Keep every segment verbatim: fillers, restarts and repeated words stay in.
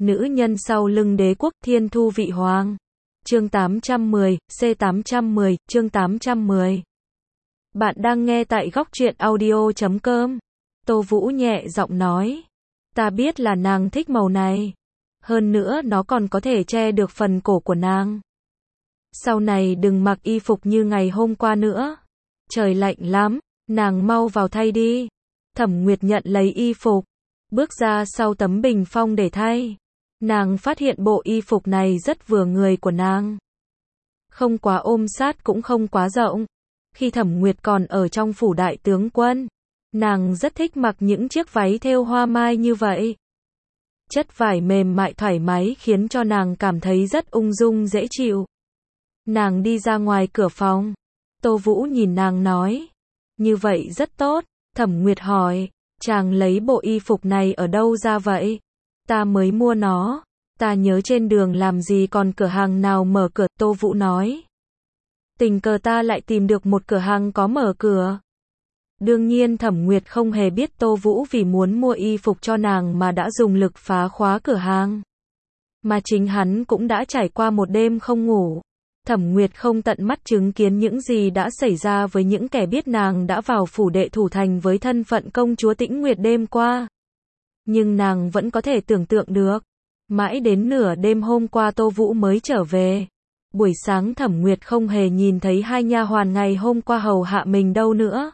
Nữ nhân sau lưng đế quốc Thiên Thu Vị Hoàng. Chương tám trăm mười, C tám trăm mười, chương tám trăm mười. Bạn đang nghe tại góc truyện audio chấm com. Tô Vũ nhẹ giọng nói. Ta biết là nàng thích màu này. Hơn nữa nó còn có thể che được phần cổ của nàng. Sau này đừng mặc y phục như ngày hôm qua nữa. Trời lạnh lắm, nàng mau vào thay đi. Thẩm Nguyệt nhận lấy y phục, bước ra sau tấm bình phong để thay. Nàng phát hiện bộ y phục này rất vừa người của nàng. Không quá ôm sát cũng không quá rộng. Khi Thẩm Nguyệt còn ở trong phủ đại tướng quân, nàng rất thích mặc những chiếc váy thêu hoa mai như vậy. Chất vải mềm mại thoải mái khiến cho nàng cảm thấy rất ung dung dễ chịu. Nàng đi ra ngoài cửa phòng. Tô Vũ nhìn nàng nói. Như vậy rất tốt. Thẩm Nguyệt hỏi. Chàng lấy bộ y phục này ở đâu ra vậy? Ta mới mua nó. Ta nhớ trên đường làm gì còn cửa hàng nào mở cửa. Tô Vũ nói. Tình cờ ta lại tìm được một cửa hàng có mở cửa. Đương nhiên Thẩm Nguyệt không hề biết Tô Vũ vì muốn mua y phục cho nàng mà đã dùng lực phá khóa cửa hàng. Mà chính hắn cũng đã trải qua một đêm không ngủ. Thẩm Nguyệt không tận mắt chứng kiến những gì đã xảy ra với những kẻ biết nàng đã vào phủ đệ thủ thành với thân phận công chúa Tĩnh Nguyệt đêm qua. Nhưng nàng vẫn có thể tưởng tượng được. Mãi đến nửa đêm hôm qua Tô Vũ mới trở về. Buổi sáng Thẩm Nguyệt không hề nhìn thấy hai nha hoàn ngày hôm qua hầu hạ mình đâu nữa.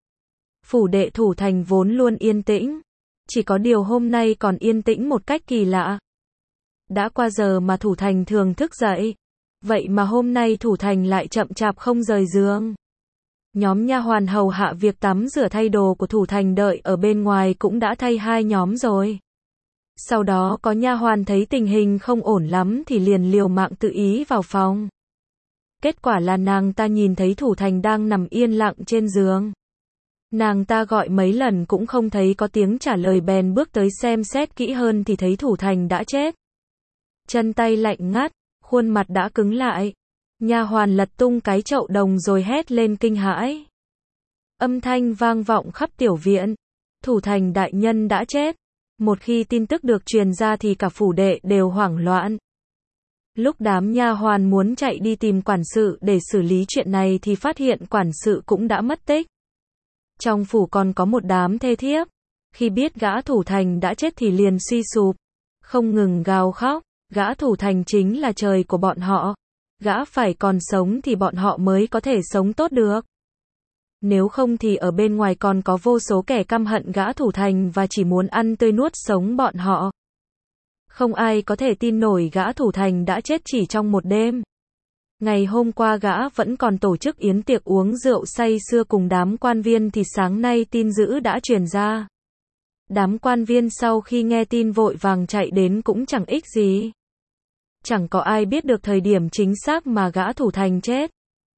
Phủ đệ thủ thành vốn luôn yên tĩnh. Chỉ có điều hôm nay còn yên tĩnh một cách kỳ lạ. Đã qua giờ mà thủ thành thường thức dậy. Vậy mà hôm nay thủ thành lại chậm chạp không rời giường. Nhóm nha hoàn hầu hạ việc tắm rửa thay đồ của thủ thành đợi ở bên ngoài cũng đã thay hai nhóm rồi. Sau đó có nha hoàn thấy tình hình không ổn lắm thì liền liều mạng tự ý vào phòng. Kết quả là nàng ta nhìn thấy thủ thành đang nằm yên lặng trên giường. Nàng ta gọi mấy lần cũng không thấy có tiếng trả lời bèn bước tới xem xét kỹ hơn thì thấy thủ thành đã chết. Chân tay lạnh ngắt, khuôn mặt đã cứng lại. Nha hoàn lật tung cái chậu đồng rồi hét lên kinh hãi. Âm thanh vang vọng khắp tiểu viện. Thủ thành đại nhân đã chết. Một khi tin tức được truyền ra thì cả phủ đệ đều hoảng loạn. Lúc đám nha hoàn muốn chạy đi tìm quản sự để xử lý chuyện này thì phát hiện quản sự cũng đã mất tích. Trong phủ còn có một đám thê thiếp. Khi biết gã thủ thành đã chết thì liền suy sụp. Không ngừng gào khóc. Gã thủ thành chính là trời của bọn họ. Gã phải còn sống thì bọn họ mới có thể sống tốt được. Nếu không thì ở bên ngoài còn có vô số kẻ căm hận gã thủ thành và chỉ muốn ăn tươi nuốt sống bọn họ. Không ai có thể tin nổi gã thủ thành đã chết chỉ trong một đêm. Ngày hôm qua gã vẫn còn tổ chức yến tiệc uống rượu say sưa cùng đám quan viên thì sáng nay tin dữ đã truyền ra. Đám quan viên sau khi nghe tin vội vàng chạy đến cũng chẳng ích gì. Chẳng có ai biết được thời điểm chính xác mà gã thủ thành chết.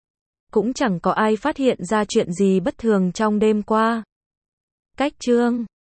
Cũng chẳng có ai phát hiện ra chuyện gì bất thường trong đêm qua. Cách chương